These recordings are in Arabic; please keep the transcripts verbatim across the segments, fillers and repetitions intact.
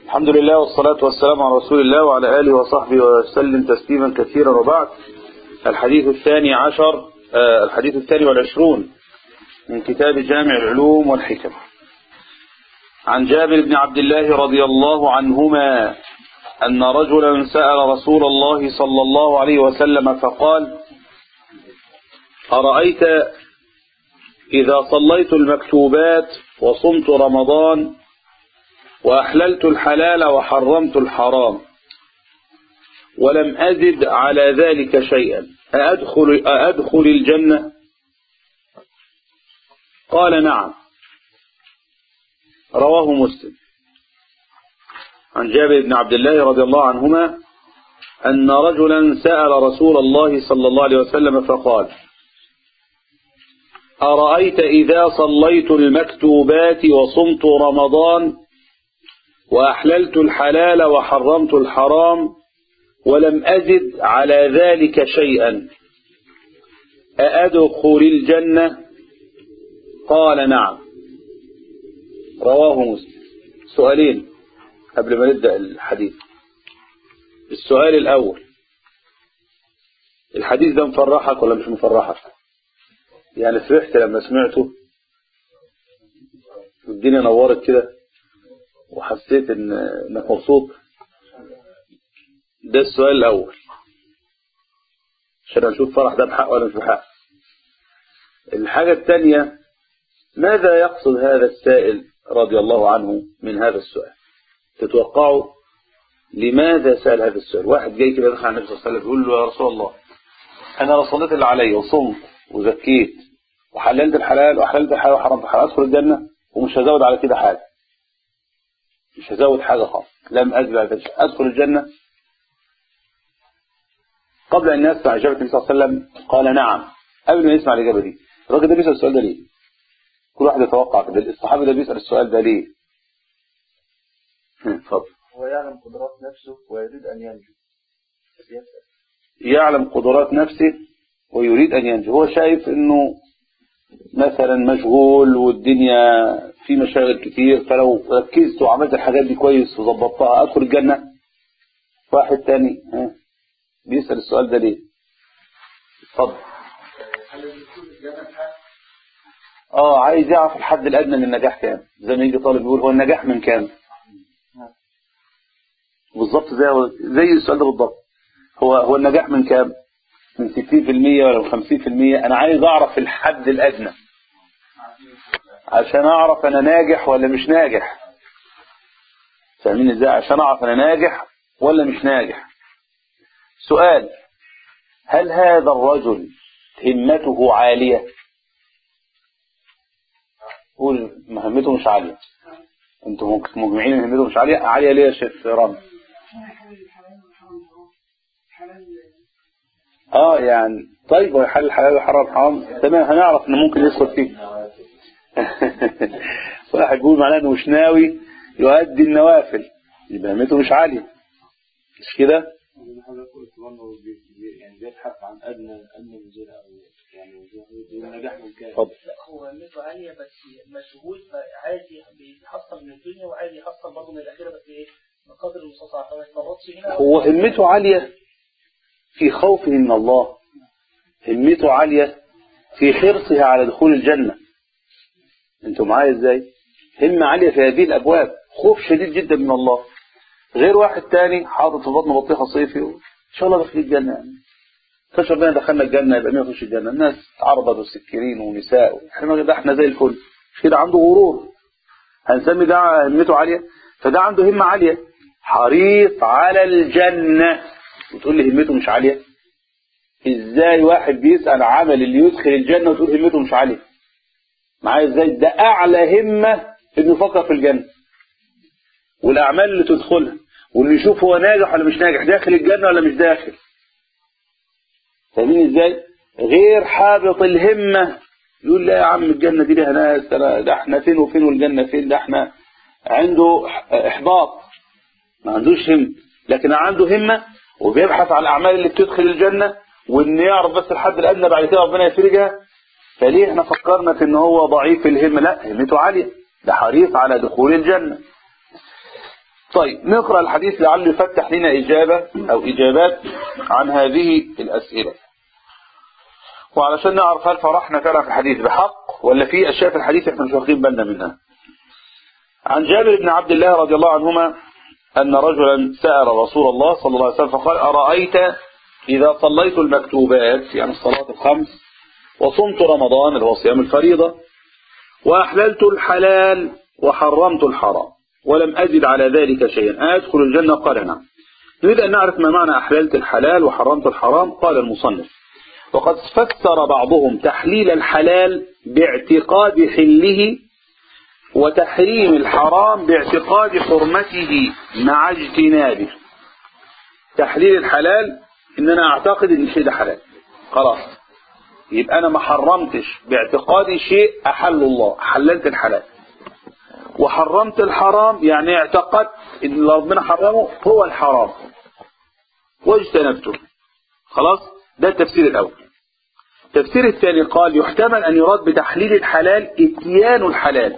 الحمد لله والصلاة والسلام على رسول الله وعلى آله وصحبه وسلم تسليما كثيرا، وبعد. الحديث الثاني عشر آه الحديث الثاني والعشرون من كتاب جامع العلوم والحكم، عن جابر بن عبد الله رضي الله عنهما أن رجلا سأل رسول الله صلى الله عليه وسلم فقال: أرأيت إذا صليت المكتوبات وصمت رمضان وأحللت الحلال وحرمت الحرام ولم أزد على ذلك شيئا أأدخل, أأدخل الجنة؟ قال: نعم. رواه مسلم. عن جابر بن عبد الله رضي الله عنهما أن رجلا سأل رسول الله صلى الله عليه وسلم فقال: أرأيت إذا صليت المكتوبات وصمت رمضان وأحللت الحلال وحرمت الحرام ولم أزد على ذلك شيئا أأدخل الجنة؟ قال: نعم. رواه مسلم. سؤالين قبل ما نبدأ الحديث. السؤال الأول: الحديث ده مفرحك ولا مش مفرحك؟ يعني فرحت لما سمعته والدنيا نورت كده وحسيت ان انك مبسوط؟ ده السؤال الاول عشان نشوف فرح ده بحق ولا مش بحق. الحاجة الثانية: ماذا يقصد هذا السائل رضي الله عنه من هذا السؤال؟ تتوقعوا لماذا سأل هذا السؤال؟ واحد جاي كده دخل على النبي صلى الله عليه وسلم بيقول له: يا رسول الله، انا لو صليت اللي علي وصمت وزكيت وحللت الحلال وحللت الحلال وحرمت الحلال ادخل الجنة ومش هزود على كده حاجة، مش هزود حاجة خالص، لم أزد على ذلك، أدخل الجنة؟ قبل أن يسمع إجابة النبي صلى الله عليه وسلم قال: نعم. قبل ما يسمع الإجابة دي، الراجل ده بيسأل السؤال ده ليه؟ كل واحد يتوقع كده، الصحابي ده بيسأل السؤال ده ليه؟ اتفضل. هو يعلم قدرات نفسه ويريد أن ينجو. يعلم قدرات نفسه ويريد أن ينجو. هو شايف إنه مثلا مشغول والدنيا في مشاغل كتير، فلو ركزت وعملت الحاجات دي كويس وظبطتها أدخل الجنة. واحد تاني ها بيسأل السؤال ده ليه؟ اتفضل. اه عايز يعرف الحد الأدنى للنجاح كام، زي ما يجي طالب يقول: هو النجاح من كام؟ بالظبط زي زي السؤال ده بالظبط. هو هو النجاح من كام؟ من ستين في المية ولا من خمسين في المية؟ أنا عايز أعرف الحد الأدنى عشان أعرف أنا ناجح ولا مش ناجح. فاهمين إزاي؟ عشان أعرف أنا ناجح ولا مش ناجح. سؤال: هل هذا الرجل همته عالية؟ قول مهمته مش عالية. انتم مجمعين ان همته مش عالية. عالية ليه يا شيخ رامي؟ اه يعني طيب، ويحل الحلال ويحرم الحرام، تمام، هنعرف انه ممكن يدخل فيه. واحد يقول معناه انه مش ناوي يؤدي النوافل، يبقى همته مش عالية، مش كده؟ يعني بيبحث عن أدنى أدنى منزلة أو يعني النجاح من كام. هو همته عالية بس مشغول، فعايز يحصل من الدنيا وعايز يحصل برضه من الآخرة، بس إيه بقدر المستطاع فما يتفرطش هنا. هو همته عالية في خوفه من الله، همته عالية في حرصها على دخول الجنة. انتم معايا ازاي؟ همة عالية في هذه الأبواب، خوف شديد جدا من الله. غير واحد تاني حاطط في بطنه بطيخة صيفي وإن شاء الله دخل الجنة، يعني فشر بنا دخلنا الجنة يبقى مين يخش الجنة؟ الناس عرضوا السكرين ونساء، احنا ده احنا زي الفل، مش كده؟ عنده غرور، هنسمي ده همته عالية. فده عنده همة عالية حريص على الجنة، وتقول لي همته مش عالية؟ ازاي واحد بيسأل عمل اللي يدخل الجنة وتقول همته مش عالية؟ معايا ازاي؟ ده اعلى همة انه يفكر في الجنة والاعمال اللي تدخلها، واللي يشوف هو ناجح ولا مش ناجح، داخل الجنة ولا مش داخل. فاهمين ازاي؟ غير حابط الهمة يقول: لا يا عم الجنة دي لها ناس، ده احنا فين وفين والجنة فين، ده احنا عنده احباط، ما عندوش هم. لكن عنده همة وبيبحث عن الاعمال اللي بتدخل الجنة، وان يعرف بس الحد الادنى بعد كده ربنا يفرجها. فليه احنا فكرنا في ان هو ضعيف الهمة؟ لا، همته عالية، ده حريص على دخول الجنة. طيب نقرأ الحديث لعله يفتح لنا إجابة أو إجابات عن هذه الأسئلة، وعلشان نعرف هل فرحنا فعلا في الحديث بحق ولا في أشياء في الحديث احنا مش واخدين بالنا منها. عن جابر بن عبد الله رضي الله عنهما أن رجلا سأل رسول الله صلى الله عليه وسلم فقال: أرأيت إذا صليت المكتوبات يعني الصلاة الخمس وصمت رمضان اللي هو صيام الفريضة وأحللت الحلال وحرمت الحرام ولم أزد على ذلك شيئا أدخل الجنة؟ قال: نعم. نريد أن نعرف ما معنى أحللت الحلال وحرمت الحرام. قال المصنف: وقد فسر بعضهم تحليل الحلال باعتقاد حله وتحريم الحرام باعتقاد حرمته مع اجتنابه. تحليل الحلال ان انا اعتقد ان الشيء ده حلال خلاص، يبقى انا ما حرمتش باعتقادي شيء احل الله، حللت الحلال. وحرمت الحرام يعني اعتقدت ان اللي ربنا حرمه هو الحرام واجتنبته خلاص. ده التفسير الاول. التفسير الثاني قال: يحتمل ان يراد بتحليل الحلال اتيان الحلال،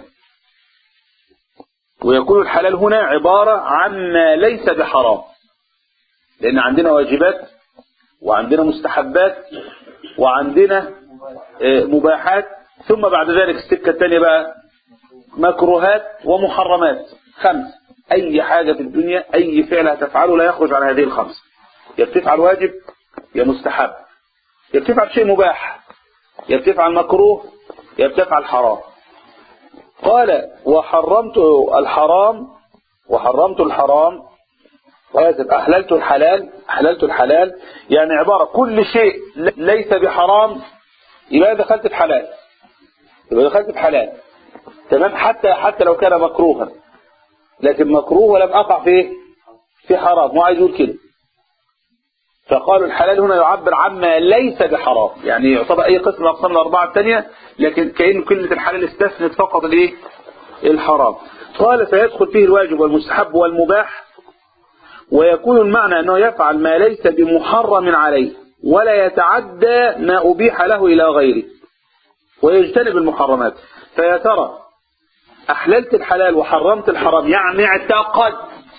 ويكون الحلال هنا عبارة عما ليس بحرام، لأن عندنا واجبات وعندنا مستحبات وعندنا مباحات، ثم بعد ذلك السكة الثانية بقى مكروهات ومحرمات. خمس، أي حاجة في الدنيا أي فعل هتفعله لا يخرج عن هذه الخمس، يا بتفعل واجب يا مستحب، يا بتفعل شيء مباح يا بتفعل مكروه يا بتفعل حرام. قال: وحرمت الحرام وحرمت الحرام وآسف أحللت الحلال أحللت الحلال يعني عبارة كل شيء ليس بحرام يبقى دخلت في حلال، يبقى دخلت في حلال تمام، حتى حتى لو كان مكروها، لكن مكروه ولم أقع فيه في حرام، مو عايز يقول كده. فقالوا الحلال هنا يعبر عما ليس بحرام، يعني يعتبر أي قسم من الأقسام الأربعة الثانية، لكن كأن كلمة الحلال استثنت فقط الايه الحرام. قال: فيدخل فيه الواجب والمستحب والمباح، ويكون المعنى أنه يفعل ما ليس بمحرم عليه ولا يتعدى ما أبيح له إلى غيره ويجتنب المحرمات. فيا ترى أحللت الحلال وحرمت الحرام يعني اعتقدت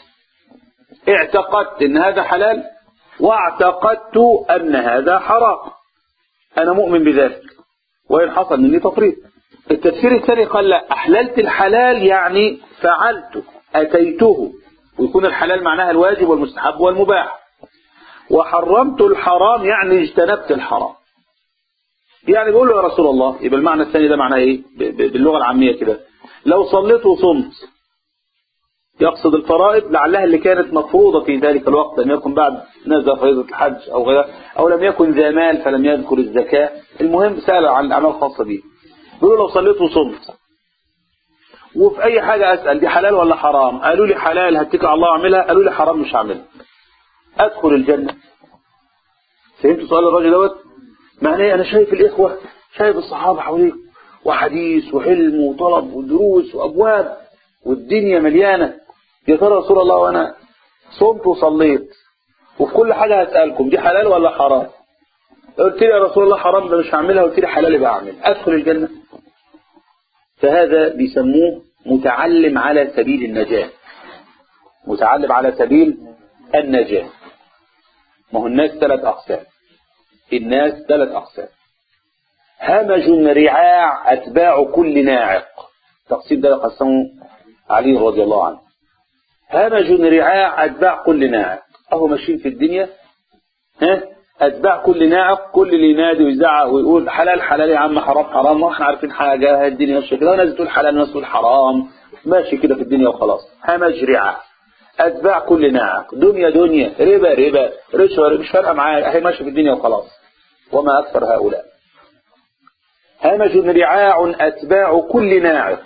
اعتقدت أن هذا حلال واعتقدت أن هذا حرام، أنا مؤمن بذلك وإن حصل مني تفريط. التفسير الثاني قال: لا، أحللت الحلال يعني فعلته أتيته، ويكون الحلال معناها الواجب والمستحب والمباح. وحرمت الحرام يعني اجتنبت الحرام. يعني بيقول له: يا رسول الله، يبقى المعنى الثاني ده معناه ايه باللغة العامية كده؟ لو صليت وصمت، يقصد الفرائض لعلها اللي كانت مفروضة في ذلك الوقت، لم يكن بعد نزل فريضة الحج أو غيرها، أو لم يكن ذا مال فلم يذكر الزكاة. المهم سأل عن الأعمال الخاصة به. بيقولوا: لو صليت وصمت وفي أي حاجة أسأل دي حلال ولا حرام، قالوا لي حلال هتكل على الله أعملها، قالوا لي حرام مش هعملها، أدخل الجنة؟ فهمتوا سؤال الراجل دوت؟ معناه أنا شايف الإخوة، شايف الصحابة حواليك وحديث وحلم وطلب ودروس وأبواب والدنيا مليانة، يا ترى رسول الله وأنا صمت وصليت وفي كل حاجة هسألكم دي حلال ولا حرام؟ قلت لي يا رسول الله حرام ده مش هعملها، قلت لي حلال يبقى أعمل، أدخل الجنة؟ فهذا بيسموه متعلم على سبيل النجاة، متعلم على سبيل النجاة. ما هو الناس ثلاث أقسام، الناس ثلاث أقسام: همج رعاع أتباع كل ناعق. تقسيم ده قسمه علي رضي الله عنه. همج رعاع أتباع كل ناعق، أهو ماشيين في الدنيا ها أتباع كل ناعق، كل اللي ينادي ويزعق ويقول حلال حلال يا عم، حرام حرام، واحنا عارفين حاجة، الدنيا ماشية كده، وناس تقول حلال وناس تقول حرام، ماشي كده في الدنيا وخلاص. همج رعاع أتباع كل ناعق، دنيا دنيا، ربا ربا، رشوة مش فارقة معاه، أهي ماشي في الدنيا وخلاص. وما أكثر هؤلاء. همج رعاع أتباع كل ناعق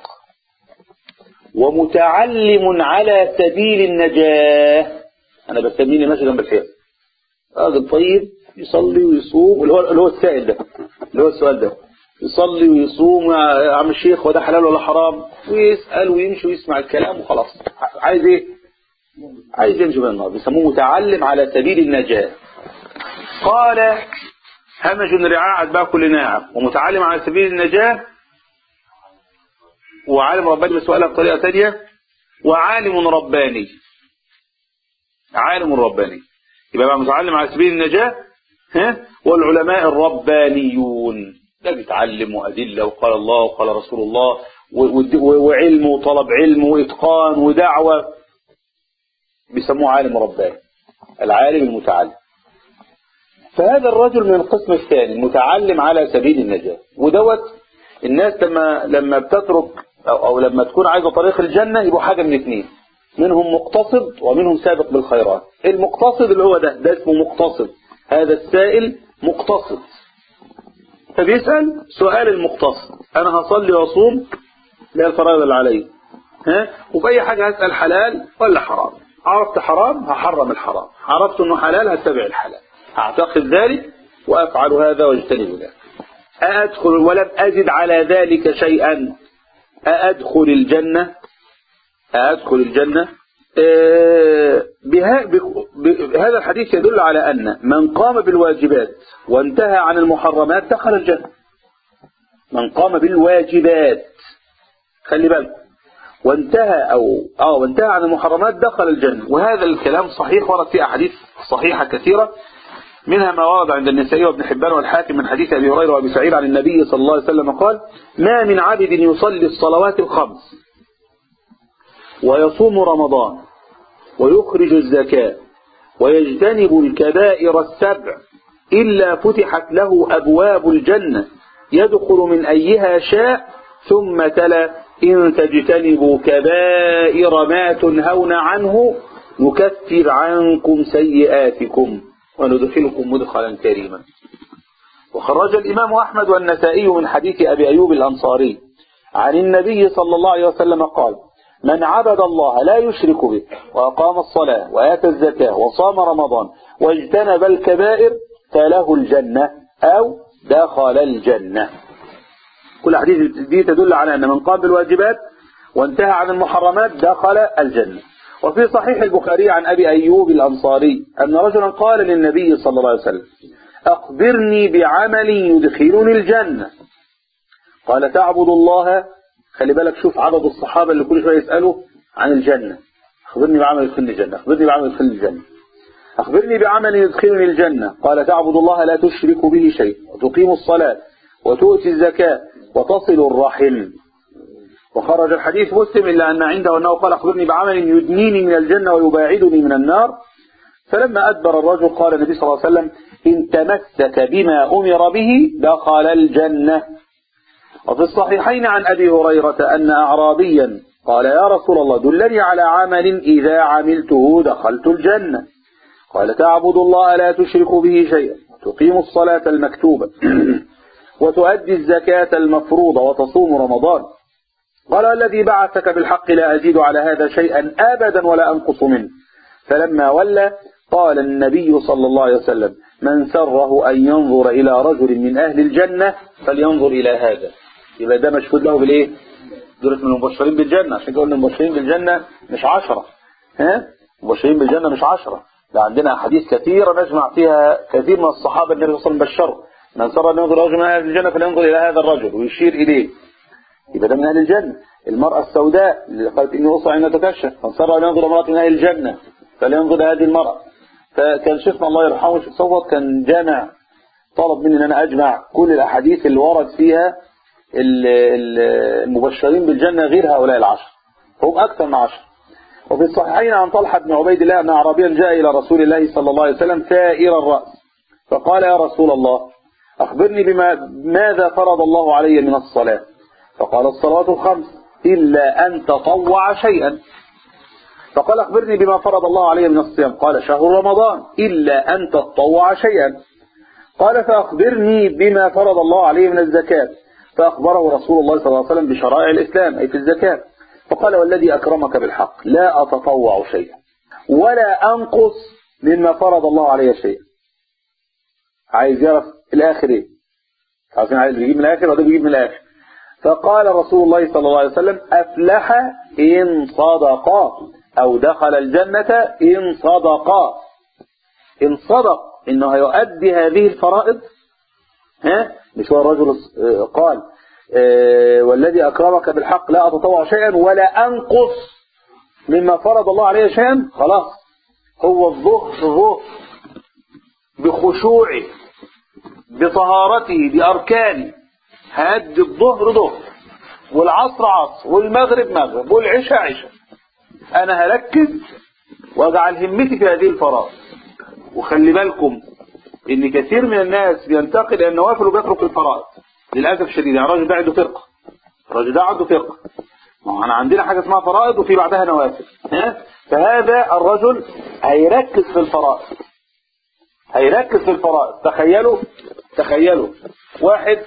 ومتعلم على سبيل النجاة. أنا بسميني ماشي جنب الحيط، راجل طيب يصلي ويصوم، اللي هو اللي هو السائل ده، اللي هو السؤال ده، يصلي ويصوم يا عم الشيخ وده حلال ولا حرام، ويسأل ويمشي ويسمع الكلام وخلاص. عايز ايه؟ عايز ينجو من النار، بيسموه متعلم على سبيل النجاة. قال: همج رعاع أتباع كل ناعق ومتعلم على سبيل النجاة، وعالم رباني بسؤالها بطريقة ثانية، وعالم رباني. عالم رباني. يبقى بقى متعلم على سبيل النجاة، ها، والعلماء الربانيون، ده بيتعلم أدلة وقال الله وقال رسول الله وعلم وطلب علم وإتقان ودعوة، بيسموه عالم رباني، العالم المتعلم. فهذا الرجل من القسم الثاني، المتعلم على سبيل النجاة. ودوت الناس لما لما بتترك أو, أو لما تكون عايزة طريق الجنة يبقوا حاجة من اثنين، منهم مقتصد ومنهم سابق بالخيرات. المقتصد اللي هو ده ده اسمه مقتصد، هذا السائل مقتصد، فبيسأل سؤال المقتصد، أنا هصلي وأصوم لا الفرائض اللي علي، ها، وبأي حاجة هسأل حلال ولا حرام، عرفت حرام هحرم الحرام، عرفت أنه حلال هتبع الحلال، أعتقد ذلك وأفعل هذا واجتنب ذلك. أأدخل ولم أجد على ذلك شيئا، أأدخل الجنة، أأدخل الجنة. بهذا الحديث يدل على أن من قام بالواجبات وانتهى عن المحرمات دخل الجنة. من قام بالواجبات، خلي بالك، وانتهى أو آه وانتهى عن المحرمات دخل الجنة. وهذا الكلام صحيح، ورد في أحاديث صحيحة كثيرة، منها ما ورد عند النسائي وابن حبان والحاكم من حديث أبي هريرة وأبي سعيد عن النبي صلى الله عليه وسلم قال: ما من عبد يصلي الصلوات الخمس ويصوم رمضان ويخرج الزكاة ويجتنب الكبائر السبع إلا فتحت له أبواب الجنة يدخل من أيها شاء، ثم تلا: إن تجتنبوا كبائر ما تنهون عنه نكفر عنكم سيئاتكم وندخلكم مدخلا كريما. وخرج الإمام أحمد والنسائي من حديث أبي أيوب الأنصاري عن النبي صلى الله عليه وسلم قال: من عبد الله لا يشرك به وأقام الصلاة وآتى الزكاة وصام رمضان واجتنب الكبائر فله الجنة أو دخل الجنة. كل حديث دي تدل على أن من قام بالواجبات وانتهى عن المحرمات دخل الجنة. وفي صحيح البخاري عن أبي أيوب الأنصاري أن رجلا قال للنبي صلى الله عليه وسلم: أخبرني بعمل يدخلني الجنة. قال: تعبد الله. خلي بالك، شوف عدد الصحابة اللي كل شوية يسألوا عن الجنة: أخبرني بعمل يدخلني الجنة، أخبرني بعمل يدخلني الجنة، أخبرني بعمل يدخلني الجنة. قال: تعبد الله لا تشرك به شيء وتقيم الصلاة وتؤتي الزكاة وتصل الرحم. وخرج الحديث مسلم إلا أن عنده أنه قال: أخبرني بعمل يدنيني من الجنة ويباعدني من النار. فلما أدبر الرجل قال النبي صلى الله عليه وسلم: إن تمسك بما أمر به دخل الجنة. وفي الصحيحين عن أبي هريرة أن أعرابيا قال: يا رسول الله دلني على عمل إذا عملته دخلت الجنة. قال: تعبد الله لا تشرك به شيئا وتقيم الصلاة المكتوبة وتؤدي الزكاة المفروضة وتصوم رمضان. قال: الذي بعثك بالحق لا أزيد على هذا شيئا أبدا ولا أنقص منه. فلما ولى قال النبي صلى الله عليه وسلم: من سره أن ينظر إلى رجل من أهل الجنة فلينظر إلى هذا. يبقى ده مشهود له بالإيه؟ دولة من المبشرين بالجنة. عشان كده قلنا المبشرين بالجنة مش عشرة، ها؟ المبشرين بالجنة مش عشرة، ده عندنا أحاديث كثيرة نجمع فيها كثير من الصحابة النبي صلى الله عليه وسلم بشروا: من سر أن ينظر رجل من أهل الجنة فلينظر إلى هذا الرجل، ويشير إليه، يبقى ده من أهل الجنة. المرأة السوداء اللي قالت إني أصع أن تكشف، من سر أن ينظر امرأة من أهل الجنة فلينظر هذه المرأة. فكان شيخنا الله يرحمه الشيخ صوت كان جامع، طلب مني أن أنا أجمع كل الأحاديث اللي ورد فيها المبشرين بالجنة غير هؤلاء العشر، هم أكثر من عشر. وفي الصحيحين عن طلحة بن عبيد الله أن أعرابيا جاء إلى رسول الله صلى الله عليه وسلم ثائر الرأس فقال: يا رسول الله أخبرني بما ماذا فرض الله علي من الصلاة. فقال: الصلاة الخمس إلا أن تطوع شيئا. فقال: أخبرني بما فرض الله علي من الصيام. قال: شهر رمضان إلا أن تطوع شيئا. قال: فأخبرني بما فرض الله عليه من الزكاة. فأخبره رسول الله صلى الله عليه وسلم بشرائع الإسلام أي في الزكاة. فقال: والذي أكرمك بالحق لا أتطوع شيئا ولا أنقص مما فرض الله عليه شيئا. عايز يعرف الآخر إيه؟ عايزين عايز يجيب من الآخر وده بيجيب من الآخر. فقال رسول الله صلى الله عليه وسلم: أفلح إن صدقا أو دخل الجنة إن صدقا. إن صدق إنه هيؤدي هذه الفرائض، ها؟ مش هو الرجل قال: والذي أكرمك بالحق لا أتطوع شيئا ولا أنقص مما فرض الله عليه شيئا، خلاص هو الظهر ظهر بخشوعه بطهارته بأركانه، هأدي الظهر ظهر والعصر عصر والمغرب مغرب والعشاء عشاء. أنا هركز وأجعل همتي في هذه الفرائض. وخلي بالكم إن كثير من الناس بينتقل إلى النوافل وبيترك الفرائض للأسف الشديد. يعني الراجل ده عنده فرقة، الراجل ده عنده فرقة، أنا عندنا حاجة اسمها فرائض وفي بعدها نوافل. ها؟ فهذا الرجل هيركز في الفرائض، هيركز في الفرائض. تخيلوا تخيلوا واحد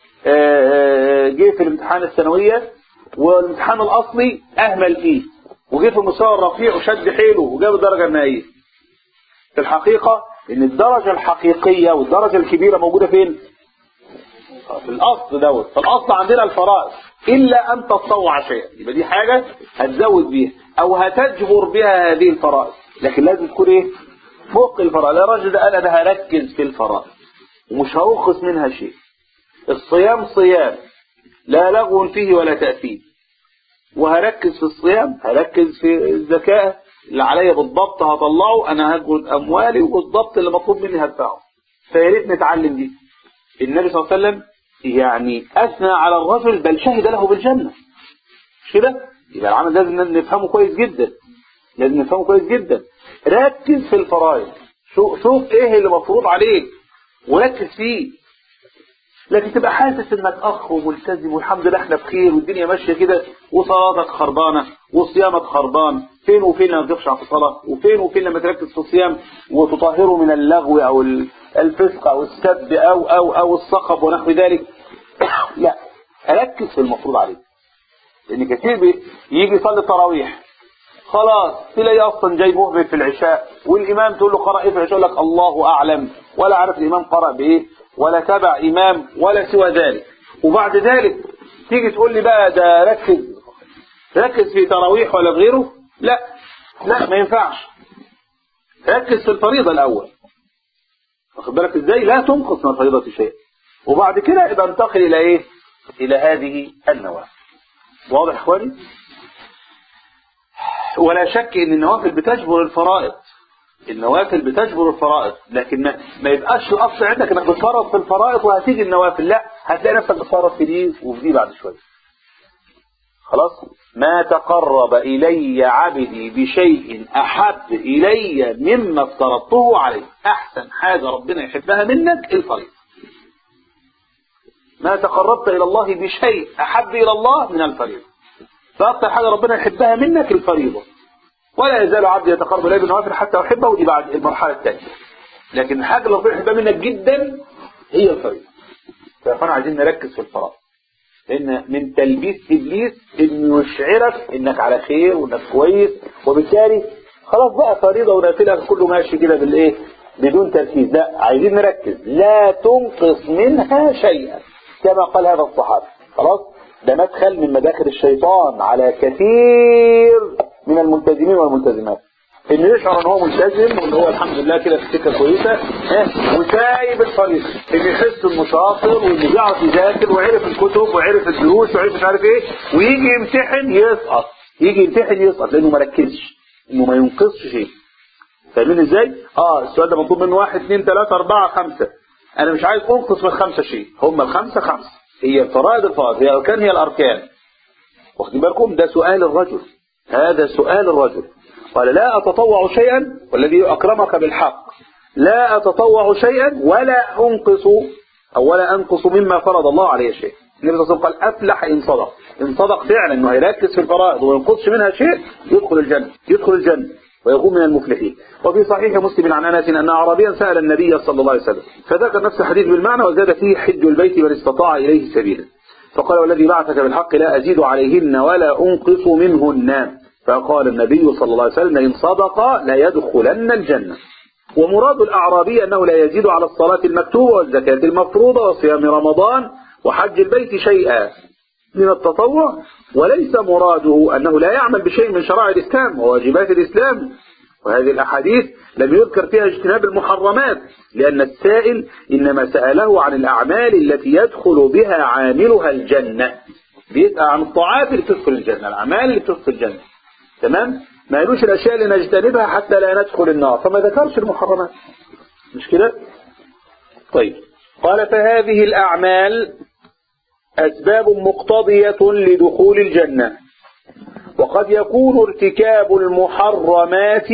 جه في الامتحان الثانوية والامتحان الأصلي أهمل فيه، وجه في المستوى الرفيع وشد حيله وجاب الدرجة النهائية. في الحقيقة إن الدرجة الحقيقية والدرجة الكبيرة موجودة فين؟ في الأصل دوت. في الأصل عندنا الفرائض إلا أن تتطوع شيئا، يبقى دي حاجة هتزود بيها أو هتجبر بها هذه الفرائض، لكن لازم تكون إيه؟ فوق الفرائض. الراجل ده قال أنا هركز في الفرائض ومش هأخذ منها شيء. الصيام صيام لا لغو فيه ولا تأثيم، وهركز في الصيام، هركز في الزكاة اللي عليا بالضبط هطلعه، أنا هاخد أموالي وبالضبط اللي مطلوب مني هدفعه. فيا ريت نتعلم دي. النبي صلى الله عليه وسلم يعني أثنى على الرجل بل شهد له بالجنة، مش كده؟ يبقى العمل لازم نفهمه كويس جدا، لازم نفهمه كويس جدا. ركز في الفرائض، شوف شوف ايه اللي مفروض عليك وركز فيه. لكن تبقى حاسس انك اخ وملتزم والحمد لله احنا بخير والدنيا ماشيه كده، وصلاتك خربانه وصيامك خربان. فين وفين لما تخشع في الصلاه، وفين وفين لما تركز في الصيام وتطهره من اللغو او الفسق او السب او او او الصخب ونحو ذلك. لا، ركز في المفروض عليك. لان كثير يجي يصلي التراويح خلاص تلاقي اصلا جاي مهمل في العشاء، والامام تقول له قرأ ايه في العشاء، يقول لك الله اعلم، ولا عارف الامام قرأ بايه ولا تبع امام ولا سوى ذلك. وبعد ذلك تيجي تقول لي بقى ده ركز ركز في تراويح ولا غيره. لا لا ما ينفعش، ركز في الفريضة الاول. واخد بالك ازاي؟ لا تنقص من الفريضة شيء، وبعد كده يبقى انتقل الى ايه؟ الى هذه النوافل. واضح اخواني؟ ولا شك ان النوافل بتجبر الفرائض، النوافل بتجبر الفرائض، لكن ما, ما يبقاش الاصل عندك انك بتفرط في الفرائض وهتيجي النوافل. لا، هتلاقي نفسك بتفرط في دي وفي دي بعد شويه. خلاص. ما تقرب الي عبدي بشيء احب الي مما افترضته عليه. احسن حاجه ربنا يحبها منك الفريضه. ما تقربت الى الله بشيء احب الى الله من الفريضه. فاكثر حاجه ربنا يحبها منك الفريضه. ولا يزال عبدي يتقرب الي بالنوافل حتى احبه، ودي بعد المرحله الثانيه. لكن الحاجه اللي ربنا يحبها منك جدا هي الفريضه. فاحنا عايزين نركز في الفرائض، لان من تلبيس ابليس انه يشعرك انك على خير وانك كويس، وبالتالي خلاص بقى فريضه ونافله كله ماشي كده بالايه بدون تركيز. لا، عايزين نركز. لا تنقص منها شيئا كما قال هذا الصحابي. خلاص. ده مدخل من مداخل الشيطان على كثير من الملتزمين والملتزمات، ان يشعر ان هو ملتزم وان هو الحمد لله كده في سكه كويسه اه وسايب الفريضه، ان يحس انه شاطر وانه بيعرف يذاكر وعرف الكتب وعرف الدروس وعرف مش عارف ايه، ويجي يمتحن يسقط، يجي يمتحن يسقط لانه ما ركزش، انه ما ينقصش شيء. فاهمين ازاي؟ اه السؤال ده مطلوب منه واحد اثنين ثلاثه اربعه خمسه، انا مش عايز انقص من خمسه شيء، هم الخمسه خمسه، هي الفرائض الفرائض، هي الاركان هي الاركان. واخدين بالكم؟ ده سؤال الرجل، هذا سؤال الرجل. قال لا أتطوع شيئا والذي أكرمك بالحق، لا أتطوع شيئا ولا أنقص أو ولا أنقص مما فرض الله عليه شيء. النبي صلى الله عليه وسلم قال أفلح إن صدق، إن صدق فعلا إنه هيركز في الفرائض وما ينقصش منها شيء يدخل الجنة، يدخل الجنة ويكون من المفلحين. وفي صحيح مسلم عن أنس أن أعرابيا سأل النبي صلى الله عليه وسلم فذكر نفس الحديث بالمعنى وزاد فيه حج البيت من استطاع إليه سبيلا، فقال والذي بعثك بالحق لا أزيد عليهن ولا أنقص منهن. فقال النبي صلى الله عليه وسلم إن صدق لا يدخلن الجنة. ومراد الأعرابي أنه لا يزيد على الصلاة المكتوبة والزكاة المفروضة وصيام رمضان وحج البيت شيئا من التطوع، وليس مراده أنه لا يعمل بشيء من شرائع الإسلام وواجبات الإسلام. وهذه الأحاديث لم يذكر فيها اجتناب المحرمات، لأن السائل إنما سأله عن الأعمال التي يدخل بها عاملها الجنة، بيسأل عن الطاعات اللي تدخل الجنة، الأعمال اللي تدخل الجنة. تمام؟ ما قالوش الأشياء اللي نجتنبها حتى لا ندخل النار، فما ذكرش المحرمات، مش كده؟ طيب قال فهذه الأعمال أسباب مقتضية لدخول الجنة، وقد يكون ارتكاب المحرمات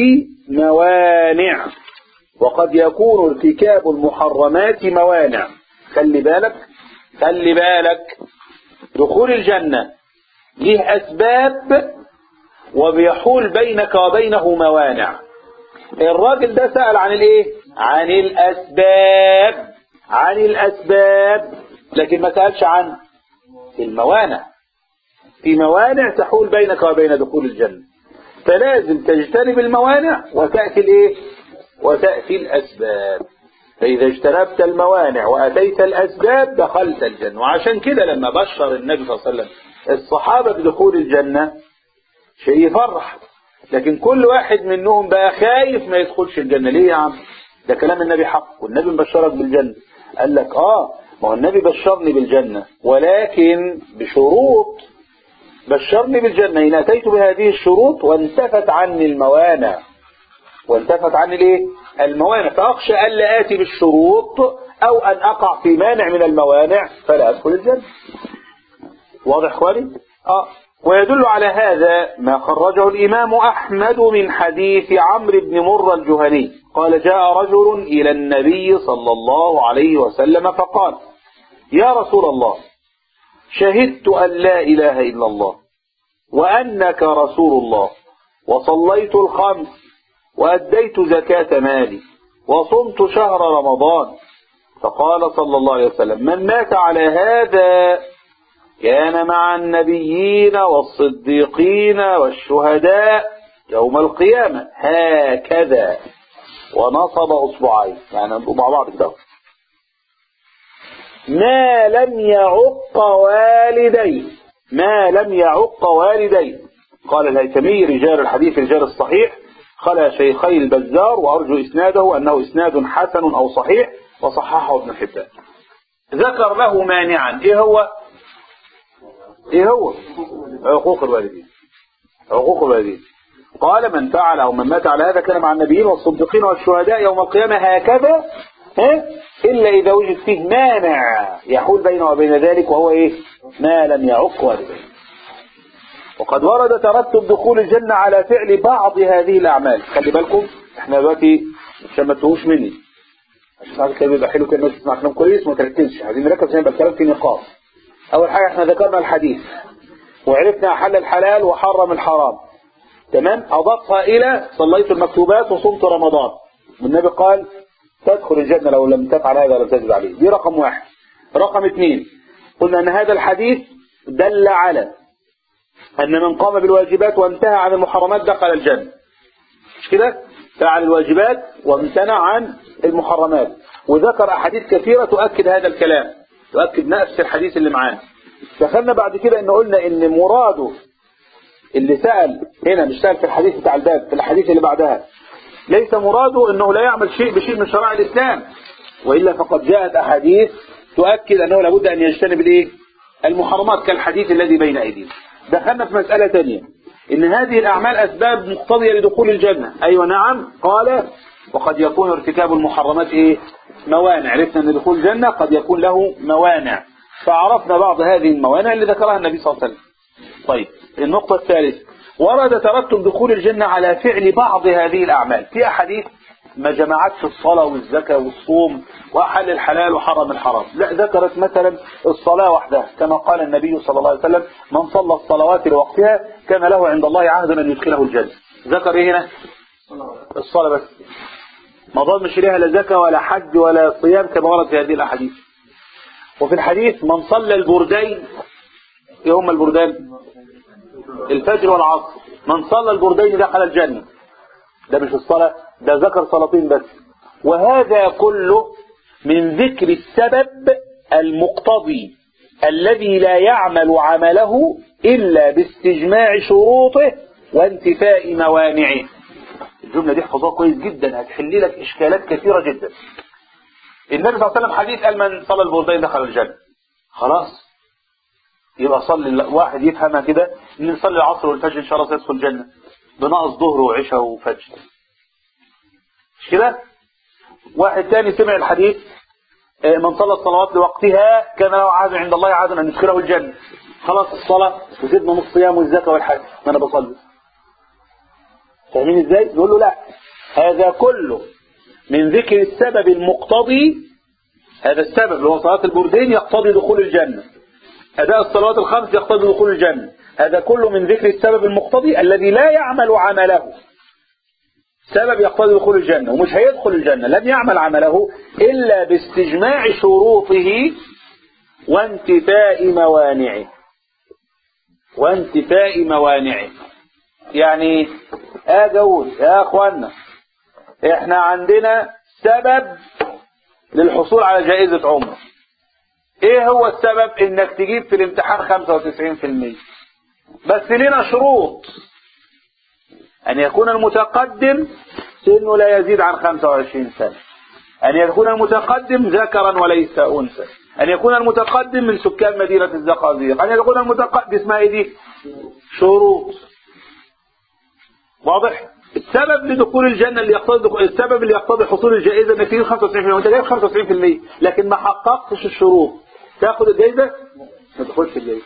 موانع وقد يكون ارتكاب المحرمات موانع خلي بالك خلي بالك دخول الجنة له أسباب وبيحول بينك وبينه موانع. الراجل ده سأل عن الايه؟ عن الأسباب عن الأسباب لكن ما سألش عن الموانع. في موانع تحول بينك وبين دخول الجنة، فلازم تجتنب الموانع وتأتي الايه؟ وتأتي الأسباب. فإذا اجتنبت الموانع وأتيت الأسباب دخلت الجنة. وعشان كده لما بشر النبي صلى الله عليه وسلم الصحابة بدخول الجنة شيء يفرح، لكن كل واحد منهم بقى خايف ما يدخلش الجنة. ليه يا عم؟ ده كلام النبي حق، والنبي مبشرك بالجنة. قال لك اه ما هو النبي بشرني بالجنة ولكن بشروط. بشرني بالجنة إن أتيت بهذه الشروط وانتفت عني الموانع وانتفت عني الايه؟ الموانع، فأخشى ألا آتي بالشروط أو أن أقع في مانع من الموانع فلا أدخل الجنة. واضح اخواني؟ اه ويدل على هذا ما خرجه الإمام أحمد من حديث عمرو بن مرة الجهني قال جاء رجل إلى النبي صلى الله عليه وسلم فقال يا رسول الله شهدت أن لا إله إلا الله وأنك رسول الله وصليت الخمس وأديت زكاة مالي وصمت شهر رمضان. فقال صلى الله عليه وسلم من مات على هذا كان مع النبيين والصديقين والشهداء يوم القيامة هكذا ونصب أصبعين، يعني نبقوا مع بعض كده، ما لم يعق والديه ما لم يعق والديه. قال الهيثمي رجال الحديث رجال الصحيح خلا شيخي البزار وأرجو إسناده أنه إسناد حسن أو صحيح وصححه ابن حبان. ذكر له مانعا إيه هو؟ إيه هو؟ عقوق الوالدين. عقوق الوالدين. قال من فعل أو من مات على هذا كان مع النبيين والصديقين والشهداء يوم القيامة هكذا ها؟ إلا إذا وجد فيه مانع يحول بينه وبين ذلك وهو إيه؟ ما لم يعق والديه. وقد ورد ترتب دخول الجنة على فعل بعض هذه الأعمال. خلي بالكم احنا دلوقتي عشان ما تتوهوش مني، عشان ساعات الكلام يبقى حلو كده الناس تسمع كلام كويس وما تركزش، عايزين نركز عشان يبقى الكلام في نقاط. أول حاجة احنا ذكرنا الحديث وعرفنا حل الحلال وحرم الحرام، تمام؟ أضافها إلى صليت المكتوبات وصمت رمضان، والنبي قال تدخل الجنة لو لم تفعل هذا ولم تجد عليه. دي رقم واحد. رقم اثنين قلنا أن هذا الحديث دل على أن من قام بالواجبات وانتهى عن المحرمات دخل الجنة، مش كده؟ فعل الواجبات وامتنع عن المحرمات، وذكر أحاديث كثيرة تؤكد هذا الكلام، تؤكد نفس الحديث اللي معانا. دخلنا بعد كده إن قلنا إن مراده اللي سأل هنا مش سأل في الحديث بتاع الباب، في الحديث اللي بعدها ليس مراده إنه لا يعمل شيء بشيء من شرائع الإسلام، وإلا فقد جاءت أحاديث تؤكد أنه لابد أن يجتنب الإيه؟ المحرمات كالحديث الذي بين أيدينا. دخلنا في مسألة ثانية إن هذه الأعمال أسباب مقتضية لدخول الجنة. أيوة نعم. قال وقد يكون ارتكاب المحرمات إيه؟ موانع. عرفنا أن دخول الجنة قد يكون له موانع، فعرفنا بعض هذه الموانع اللي ذكرها النبي صلى الله عليه وسلم. طيب النقطة الثالثة ورد ترتب دخول الجنة على فعل بعض هذه الأعمال. في أحاديث ما جمعتش الصلاة والزكاة والصوم وأحل الحلال وحرم الحرام، لا ذكرت مثلا الصلاة وحدها كما قال النبي صلى الله عليه وسلم من صلى الصلوات لوقتها كان له عند الله عهد أن يدخله الجنة. ذكر إيه هنا؟ الصلاة بس، ما ضمش لها لا زكاة ولا حج ولا صيام كما ورد في هذه الأحاديث. وفي الحديث من صلى البردين، إيه هم البردين؟ الفجر والعصر، من صلى البردين دخل الجنة. ده مش الصلاة، ده ذكر صلاتين بس. وهذا كله من ذكر السبب المقتضي الذي لا يعمل عمله إلا باستجماع شروطه وانتفاء موانعه. الجملة دي حفظوها كويس جدا، هتحل لك إشكالات كثيرة جدا. النبي صلى الله عليه وسلم حديث قال من صلى البردين دخل الجنة، خلاص يبقى صلي. واحد يفهمها كده ان نصلي العصر والفجر ان شاء الله سيدخل الجنة، بنقص ظهر وعشاء وفجر، مش كده؟ واحد تاني سمع الحديث من صلى الصلوات لوقتها كان له عهد عند الله عهد أن يدخله الجنة. خلاص الصلاة وزدنا نص صيام والزكاة والحج، ما أنا بصلي. فاهمين ازاي؟ يقول له لا، هذا كله من ذكر السبب المقتضي، هذا السبب اللي هو صلاة البردين يقتضي دخول الجنة، أداء الصلوات الخمس يقتضي دخول الجنة، هذا كله من ذكر السبب المقتضي الذي لا يعمل عمله، سبب يقتضي دخول الجنة ومش هيدخل الجنة، لن يعمل عمله إلا باستجماع شروطه وانتفاء موانعه وانتفاء موانعه. يعني اجي اقول يا اخوانا احنا عندنا سبب للحصول على جائزة عمر، ايه هو السبب؟ انك تجيب في الامتحان خمسة وتسعين بالمئة، بس لنا شروط: ان يكون المتقدم سنه لا يزيد عن خمسة وعشرين سنة، ان يكون المتقدم ذكرا وليس انثى، ان يكون المتقدم من سكان مدينة الزقازيق، ان يكون المتقدم اسمها ايه دي؟ شروط. واضح؟ السبب لدخول الجنة اللي يقتضي دخول، السبب اللي يقتضي حصول الجائزة انك تجيب خمسة وتسعين بالمئة، وانت جايب خمسة وتسعين بالمئة لكن ما حققتش الشروط، تاخد الجائزة؟ ما تدخلش الجائزة.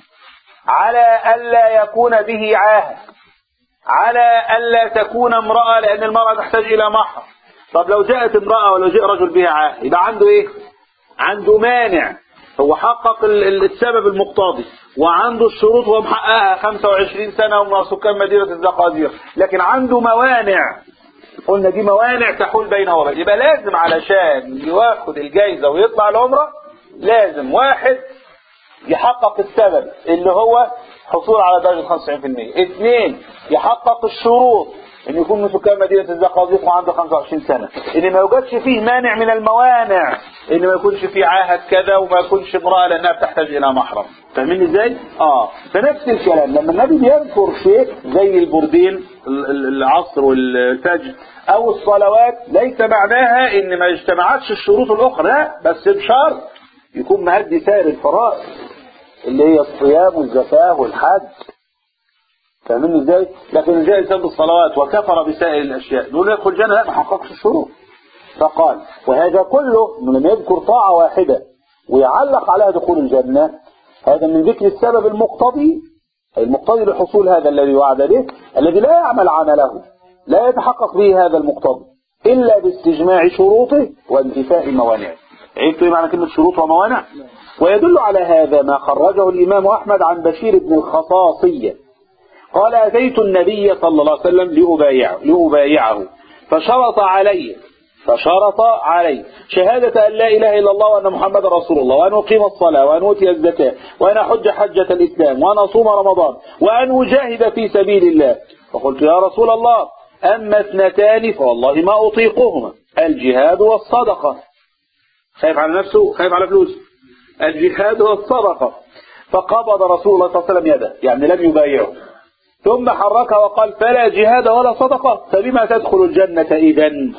على الا يكون به عاهة، على الا تكون امرأة لان المرأة تحتاج الى محرم. طب لو جاءت امرأة ولو جاء رجل بها عاهة يبقى عنده ايه؟ عنده مانع، هو حقق السبب المقتضي وعنده الشروط ومحققها، خمسة وعشرين سنة ومن سكان مدينة الزقازيق، لكن عنده موانع، قلنا دي موانع تحول بينه وبين. يبقى لازم علشان ياخد الجايزة ويطلع العمرة لازم واحد يحقق السبب اللي هو حصول على درجة خمسة وتسعين بالمئة، اثنين يحقق الشروط ان يكون من سكان مدينة الزقازيق وعنده خمسة وعشرين سنة، ان ما يوجدش فيه مانع من الموانع، ان ما يكونش فيه عاهة كذا وما يكونش امرأة لانها بتحتاج الى محرم. فاهمين ازاي؟ اه فنفس الكلام لما النبي بيذكر شيء زي البردين العصر والفجر او الصلوات ليس معناها ان ما اجتمعتش الشروط الاخرى، لا، بس بشرط يكون مهدي سائر الفرائض اللي هي الصيام والزكاة والحج. فاهمين ازاي؟ لكن جاء انسان بالصلوات وكفر بسائر الاشياء دون يدخل الجنة، لا، ما حققش الشروط. فقال وهذا كله من يذكر طاعة واحدة ويعلق عليها دخول الجنة، هذا من ذكر السبب المقتضي، المقتضي لحصول هذا الذي وعد به، الذي لا يعمل عمله، لا يتحقق به هذا المقتضي إلا باستجماع شروطه وانتفاء موانعه. عرفتوا ايه معنى كلمة شروط وموانع؟ ويدل على هذا ما خرجه الإمام أحمد عن بشير بن الخصاصية قال أتيت النبي صلى الله عليه وسلم لأبايعه, لأبايعه فشرط علي فشرط علي شهادة أن لا إله إلا الله وأن محمد رسول الله، وأن أقيم الصلاة، وأن أوتي الزكاة، وأن أحج حجة الإسلام، وأن أصوم رمضان، وأن أجاهد في سبيل الله. فقلت يا رسول الله أما اثنتان فوالله ما أطيقهما، الجهاد والصدقة. خايف على نفسه، خايف على فلوسه، الجهاد والصدقة. فقبض رسول الله صلى الله عليه وسلم يده، يعني لم يبايعه، ثم حرك وقال فلا جهاد ولا صدقة فبما تدخل الجنة إذن؟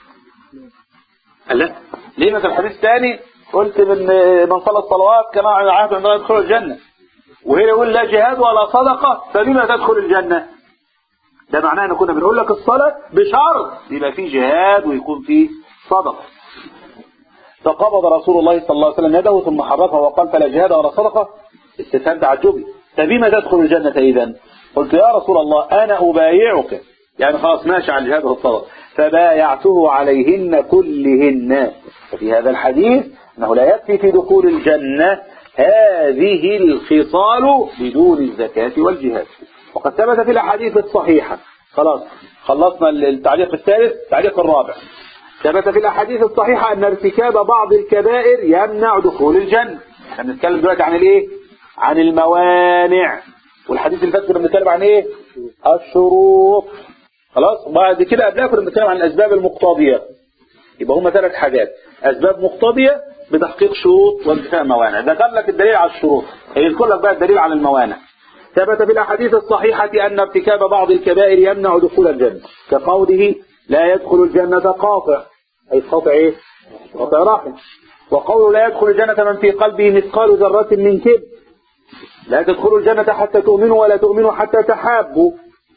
لا، ليه مثل الحديث الثاني قلت من من صلى الصلوات كما على عهد عندما يدخل الجنة، وهنا يقول لا جهاد ولا صدقة فبما تدخل الجنة؟ ده معناه ان كنا بنقول لك الصلاة بشرط يبقى فيه جهاد ويكون فيه صدقة. فقبض رسول الله صلى الله عليه وسلم يده ثم حركه وقال فلا جهاد ولا صدقة، استفهام تعجبي، فبما تدخل الجنة إذن؟ قلت يا رسول الله أنا أبايعك، يعني خلاص ماشي على الجهاد والصدقة. فبايعته عليهن كلهن. ففي هذا الحديث أنه لا يكفي في دخول الجنة هذه الخصال بدون الزكاة والجهاد. وقد ثبت في الأحاديث الصحيحة، خلاص خلصنا التعليق الثالث، التعليق الرابع. ثبت في الأحاديث الصحيحة أن ارتكاب بعض الكبائر يمنع دخول الجنة. احنا بنتكلم دلوقتي عن الايه؟ عن الموانع. والحديث اللي فات كنا بنتكلم عن ايه؟ الشروط. خلاص، وبعد كده قبلها كنا بنتكلم عن الأسباب المقتضية. يبقى هما ثلاث حاجات: أسباب مقتضية بتحقيق شروط وانتفاء موانع. ذكر لك الدليل على الشروط، هيذكر لك بقى الدليل على الموانع. ثبت في الأحاديث الصحيحة أن ارتكاب بعض الكبائر يمنع دخول الجنة، كقوله لا يدخل الجنة قاطع، أي قاطع ايه؟ قاطع رحم. وقوله لا يدخل الجنة من في قلبه مثقال ذرة من كبر. لا تدخلوا الجنة حتى تؤمنوا ولا تؤمنوا حتى تحابوا.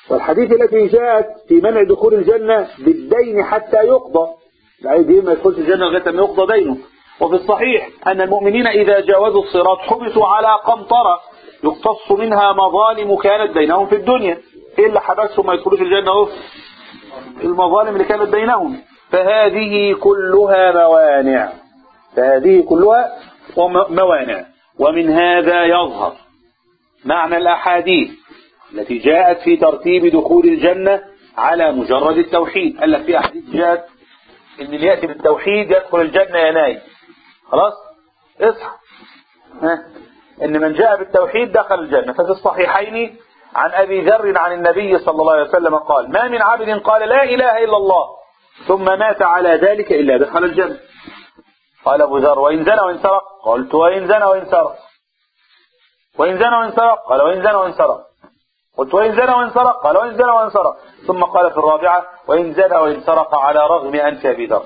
والحديث التي جاءت في منع دخول الجنة بالدين حتى يقضى، العيد دي ما يدخلش الجنة لغاية ما يقضى دينه. وفي الصحيح أن المؤمنين إذا جاوزوا الصراط حبسوا على قنطرة يقتص منها مظالم كانت بينهم في الدنيا. إيه اللي حبسهم ما يدخلوش الجنة؟ هو المظالم اللي كانت بينهم. فهذه كلها موانع، فهذه كلها موانع. ومن هذا يظهر معنى الأحاديث التي جاءت في ترتيب دخول الجنة على مجرد التوحيد. قال لك في أحاديث جاءت إن اللي يأتي بالتوحيد يدخل الجنة يا نايم. خلاص اصحى، ها إن من جاء بالتوحيد دخل الجنة. ففي الصحيحين عن أبي ذر عن النبي صلى الله عليه وسلم قال: ما من عبد قال لا إله إلا الله ثم مات على ذلك إلا دخل الجنة. قال أبو ذر: وإن زنى وإن سرق؟ قلت: وإن زنى وإن سرق. وإن زنى وإن سرق؟ قال: وإن زنى وإن سرق. قلت: وإن زنى وإن سرق؟ قال: وإن زنى وإن سرق. ثم قال في الرابعة: وإن زنى وإن سرق على رغم أنف أبي ذر.